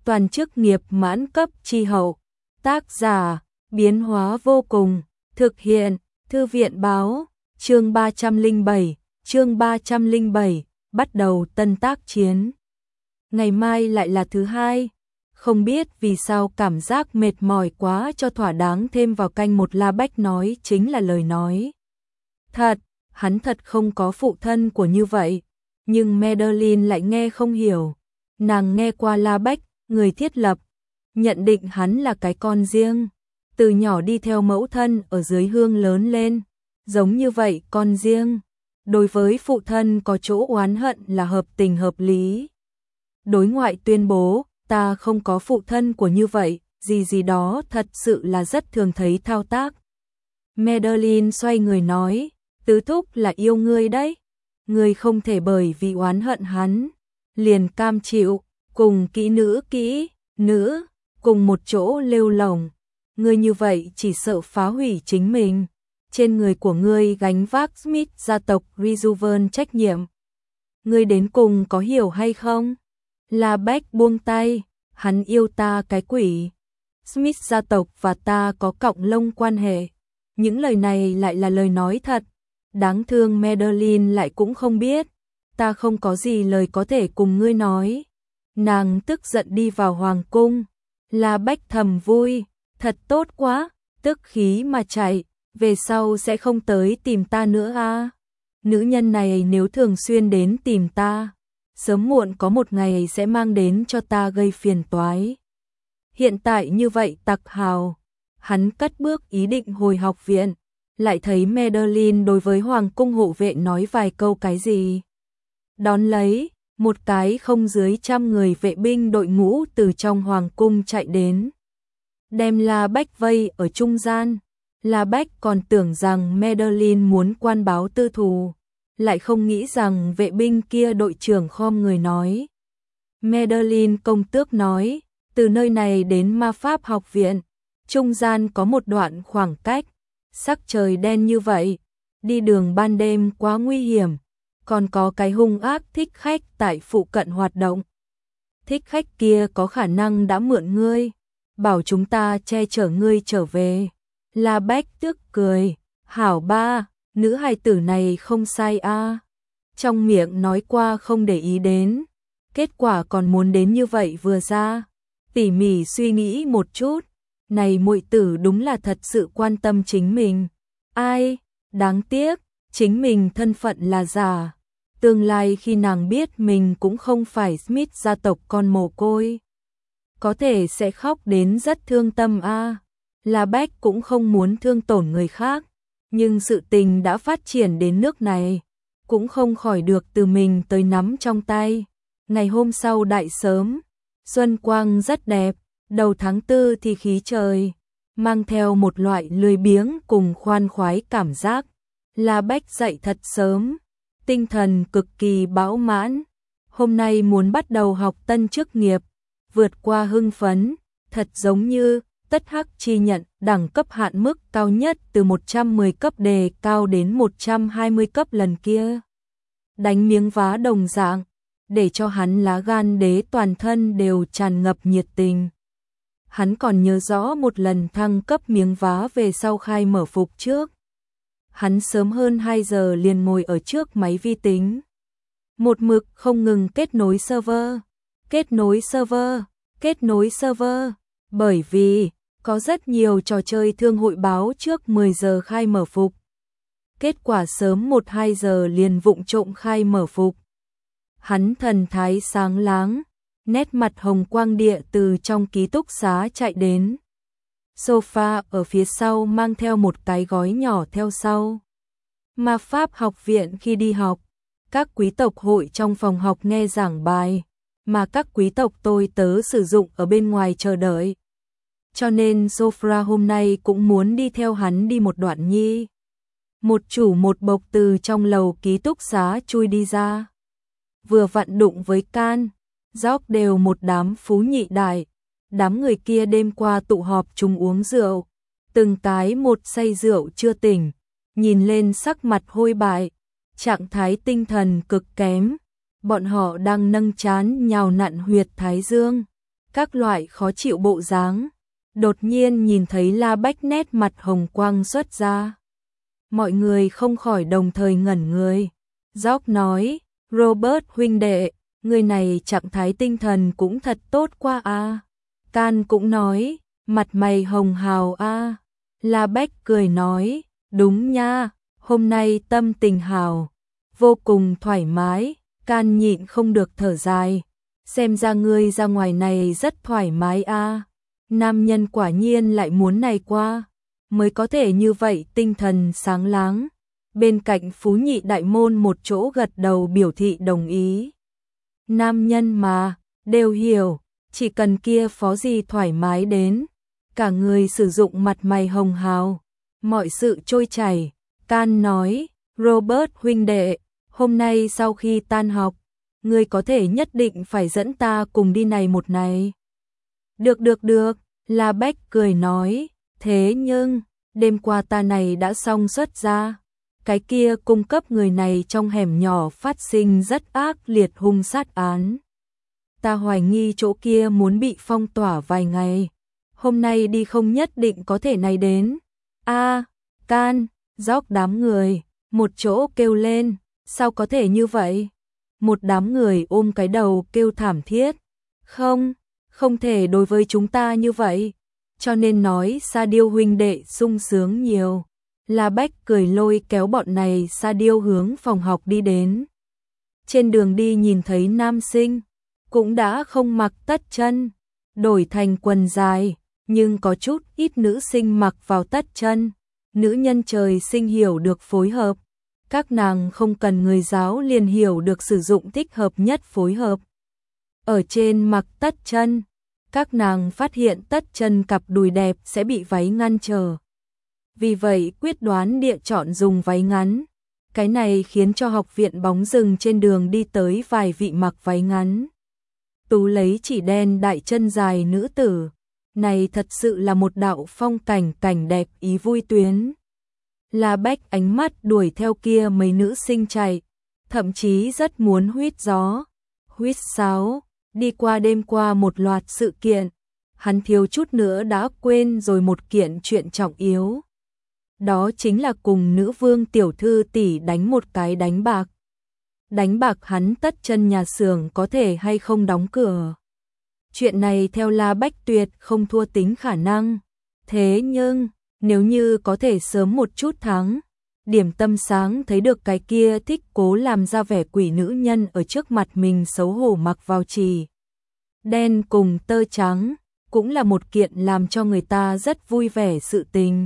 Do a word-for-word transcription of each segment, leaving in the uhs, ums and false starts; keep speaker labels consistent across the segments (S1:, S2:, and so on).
S1: toàn chức nghiệp mãn cấp chi hậu. Tác giả, biến hóa vô cùng, thực hiện, Thư viện báo, chương ba trăm lẻ bảy, chương ba trăm lẻ bảy, bắt đầu tân tác chiến. Ngày mai lại là thứ hai, không biết vì sao cảm giác mệt mỏi quá cho thỏa đáng thêm vào canh một La Bách nói chính là lời nói. Thật, hắn thật không có phụ thân của như vậy, nhưng Madeline lại nghe không hiểu. Nàng nghe qua La Bách, người thiết lập, nhận định hắn là cái con riêng, từ nhỏ đi theo mẫu thân ở dưới hương lớn lên, giống như vậy con riêng, đối với phụ thân có chỗ oán hận là hợp tình hợp lý. Đối ngoại tuyên bố, ta không có phụ thân của như vậy, gì gì đó thật sự là rất thường thấy thao tác. Madeline xoay người nói, tứ thúc là yêu ngươi đấy, ngươi không thể bởi vì oán hận hắn, liền cam chịu, cùng kỹ nữ kỹ, nữ, cùng một chỗ lêu lổng. Ngươi như vậy chỉ sợ phá hủy chính mình, trên người của ngươi gánh vác Smith gia tộc Rejuven trách nhiệm. Ngươi đến cùng có hiểu hay không? La Bách buông tay, hắn yêu ta cái quỷ. Smith gia tộc và ta có cọng lông quan hệ. Những lời này lại là lời nói thật. Đáng thương Madeline lại cũng không biết. Ta không có gì lời có thể cùng ngươi nói. Nàng tức giận đi vào hoàng cung. La Bách thầm vui, thật tốt quá, tức khí mà chạy, về sau sẽ không tới tìm ta nữa à. Nữ nhân này nếu thường xuyên đến tìm ta, sớm muộn có một ngày sẽ mang đến cho ta gây phiền toái. Hiện tại như vậy tặc hào, hắn cất bước ý định hồi học viện, lại thấy Madeline đối với hoàng cung hộ vệ nói vài câu cái gì. Đón lấy, một cái không dưới trăm người vệ binh đội ngũ từ trong hoàng cung chạy đến, đem La Bách vây ở trung gian. La Bách còn tưởng rằng Madeline muốn quan báo tư thù, lại không nghĩ rằng vệ binh kia đội trưởng khom người nói. Madeline công tước nói, từ nơi này đến ma pháp học viện, trung gian có một đoạn khoảng cách, sắc trời đen như vậy, đi đường ban đêm quá nguy hiểm, còn có cái hung ác thích khách tại phụ cận hoạt động. Thích khách kia có khả năng đã mượn ngươi, bảo chúng ta che chở ngươi trở về. La Bách tức cười, hảo ba, nữ hài tử này không sai a. Trong miệng nói qua không để ý đến, kết quả còn muốn đến như vậy vừa ra. Tỉ mỉ suy nghĩ một chút, này muội tử đúng là thật sự quan tâm chính mình. Ai, đáng tiếc, chính mình thân phận là giả. Tương lai khi nàng biết mình cũng không phải Smith gia tộc con mồ côi, có thể sẽ khóc đến rất thương tâm a. La Bách cũng không muốn thương tổn người khác, nhưng sự tình đã phát triển đến nước này, cũng không khỏi được từ mình tới nắm trong tay. Ngày hôm sau đại sớm, xuân quang rất đẹp, đầu tháng tư thì khí trời mang theo một loại lười biếng cùng khoan khoái cảm giác. La Bách dậy thật sớm, tinh thần cực kỳ bão mãn. Hôm nay muốn bắt đầu học tân chức nghiệp, vượt qua hưng phấn, thật giống như tất hắc chi nhận đẳng cấp hạn mức cao nhất từ một trăm mười cấp đề cao đến một trăm hai mươi cấp lần kia. Đánh miếng vá đồng dạng, để cho hắn lá gan đế toàn thân đều tràn ngập nhiệt tình. Hắn còn nhớ rõ một lần thăng cấp miếng vá về sau khai mở phục trước. Hắn sớm hơn hai giờ liền ngồi ở trước máy vi tính. Một mực không ngừng kết nối server, kết nối server, kết nối server, bởi vì có rất nhiều trò chơi thương hội báo trước mười giờ khai mở phục. Kết quả sớm một hai giờ liền vụng trộm khai mở phục. Hắn thần thái sáng láng, nét mặt hồng quang địa từ trong ký túc xá chạy đến. Sofa ở phía sau mang theo một cái gói nhỏ theo sau. Ma pháp học viện khi đi học, các quý tộc hội trong phòng học nghe giảng bài, mà các quý tộc tôi tớ sử dụng ở bên ngoài chờ đợi. Cho nên Sofra hôm nay cũng muốn đi theo hắn đi một đoạn nhi. Một chủ một bộc từ trong lầu ký túc xá chui đi ra. Vừa vặn đụng với Can, Gióc đều một đám phú nhị đại. Đám người kia đêm qua tụ họp chung uống rượu, từng cái một say rượu chưa tỉnh, nhìn lên sắc mặt hôi bại, trạng thái tinh thần cực kém. Bọn họ đang nâng trán nhào nặn huyệt thái dương, các loại khó chịu bộ dáng. Đột nhiên nhìn thấy La Bách nét mặt hồng quang xuất ra. Mọi người không khỏi đồng thời ngẩn người. George nói, Robert huynh đệ, người này trạng thái tinh thần cũng thật tốt quá a. Can cũng nói, mặt mày hồng hào a. La Bách cười nói, đúng nha, hôm nay tâm tình hào, vô cùng thoải mái. Can nhịn không được thở dài, xem ra ngươi ra ngoài này rất thoải mái a. Nam nhân quả nhiên lại muốn này qua, mới có thể như vậy tinh thần sáng láng. Bên cạnh Phú Nhị đại môn một chỗ gật đầu biểu thị đồng ý. Nam nhân mà, đều hiểu, chỉ cần kia phó gì thoải mái đến, cả người sử dụng mặt mày hồng hào, mọi sự trôi chảy. Can nói, Robert huynh đệ, hôm nay sau khi tan học, ngươi có thể nhất định phải dẫn ta cùng đi này một này. Được được được, La Bách cười nói, thế nhưng, đêm qua ta này đã xong xuất ra. Cái kia cung cấp người này trong hẻm nhỏ phát sinh rất ác liệt hung sát án. Ta hoài nghi chỗ kia muốn bị phong tỏa vài ngày. Hôm nay đi không nhất định có thể này đến. A, Can, George đám người, một chỗ kêu lên, sao có thể như vậy? Một đám người ôm cái đầu kêu thảm thiết. Không, không thể đối với chúng ta như vậy. Cho nên nói Sa Diêu huynh đệ sung sướng nhiều. La Bách cười lôi kéo bọn này Sa Diêu hướng phòng học đi đến. Trên đường đi nhìn thấy nam sinh, cũng đã không mặc tất chân, đổi thành quần dài, nhưng có chút ít nữ sinh mặc vào tất chân. Nữ nhân trời sinh hiểu được phối hợp, các nàng không cần người giáo liền hiểu được sử dụng thích hợp nhất phối hợp. Ở trên mặc tất chân, các nàng phát hiện tất chân cặp đùi đẹp sẽ bị váy ngăn trở. Vì vậy quyết đoán địa chọn dùng váy ngắn. Cái này khiến cho học viện bóng rừng trên đường đi tới vài vị mặc váy ngắn. Tú lấy chỉ đen đại chân dài nữ tử. Này thật sự là một đạo phong cảnh cảnh đẹp ý vui tuyến. La Bách ánh mắt đuổi theo kia mấy nữ sinh chạy, thậm chí rất muốn huýt gió, huýt sáo, đi qua đêm qua một loạt sự kiện. Hắn thiếu chút nữa đã quên rồi một kiện chuyện trọng yếu. Đó chính là cùng nữ vương tiểu thư tỷ đánh một cái đánh bạc. Đánh bạc hắn tất chân nhà xưởng có thể hay không đóng cửa. Chuyện này theo La Bách tuyệt không thua tính khả năng. Thế nhưng, nếu như có thể sớm một chút thắng, điểm tâm sáng thấy được cái kia thích cố làm ra vẻ quỷ nữ nhân ở trước mặt mình xấu hổ mặc vào chỉ đen cùng tơ trắng, cũng là một kiện làm cho người ta rất vui vẻ sự tình.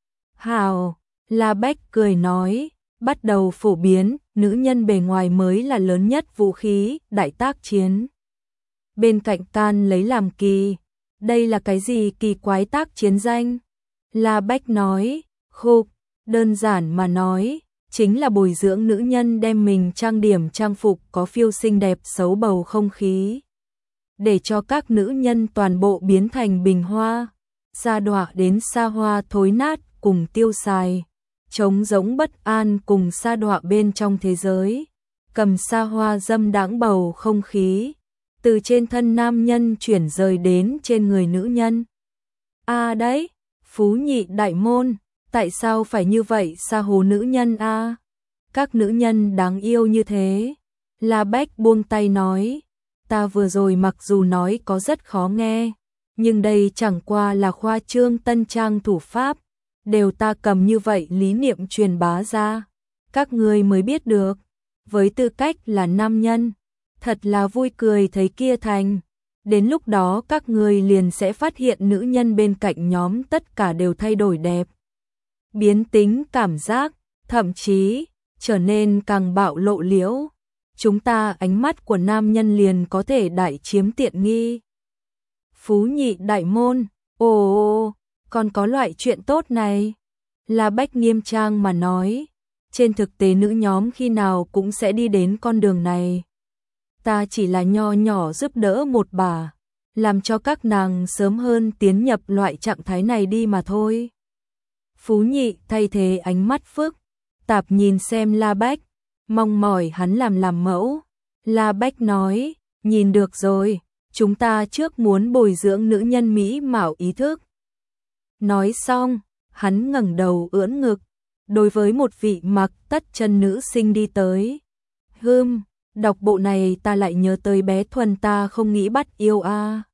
S1: Hào, La Bách cười nói, bắt đầu phổ biến, nữ nhân bề ngoài mới là lớn nhất vũ khí, đại tác chiến. Bên cạnh Can lấy làm kỳ, đây là cái gì kỳ quái tác chiến danh? La Bách nói, khục, đơn giản mà nói, chính là bồi dưỡng nữ nhân đem mình trang điểm trang phục có phiêu xinh đẹp xấu bầu không khí. Để cho các nữ nhân toàn bộ biến thành bình hoa, sa đọa đến xa hoa thối nát cùng tiêu xài, trống rỗng bất an cùng sa đọa bên trong thế giới, cầm sa hoa dâm đãng bầu không khí, từ trên thân nam nhân chuyển rời đến trên người nữ nhân. A à đấy, Phú Nhị đại môn, tại sao phải như vậy sa hồ nữ nhân a? À? Các nữ nhân đáng yêu như thế. La Bách buông tay nói, ta vừa rồi mặc dù nói có rất khó nghe, nhưng đây chẳng qua là khoa trương tân trang thủ pháp, đều ta cầm như vậy lý niệm truyền bá ra, các ngươi mới biết được, với tư cách là nam nhân, thật là vui cười thấy kia thành, đến lúc đó các ngươi liền sẽ phát hiện nữ nhân bên cạnh nhóm tất cả đều thay đổi đẹp, biến tính cảm giác, thậm chí trở nên càng bạo lộ liễu. Chúng ta ánh mắt của nam nhân liền có thể đại chiếm tiện nghi. Phú Nhị đại môn, ồ, còn có loại chuyện tốt này. La Bách nghiêm trang mà nói, trên thực tế nữ nhóm khi nào cũng sẽ đi đến con đường này. Ta chỉ là nho nhỏ giúp đỡ một bà, làm cho các nàng sớm hơn tiến nhập loại trạng thái này đi mà thôi. Phú Nhị thay thế ánh mắt phức tạp nhìn xem La Bách, mong mỏi hắn làm làm mẫu. La Bách nói, nhìn được rồi, chúng ta trước muốn bồi dưỡng nữ nhân mỹ mạo ý thức. Nói xong, hắn ngẩng đầu ưỡn ngực, đối với một vị mặc tất chân nữ sinh đi tới. Hừm, đọc bộ này ta lại nhớ tới bé Thuần ta không nghĩ bắt yêu a.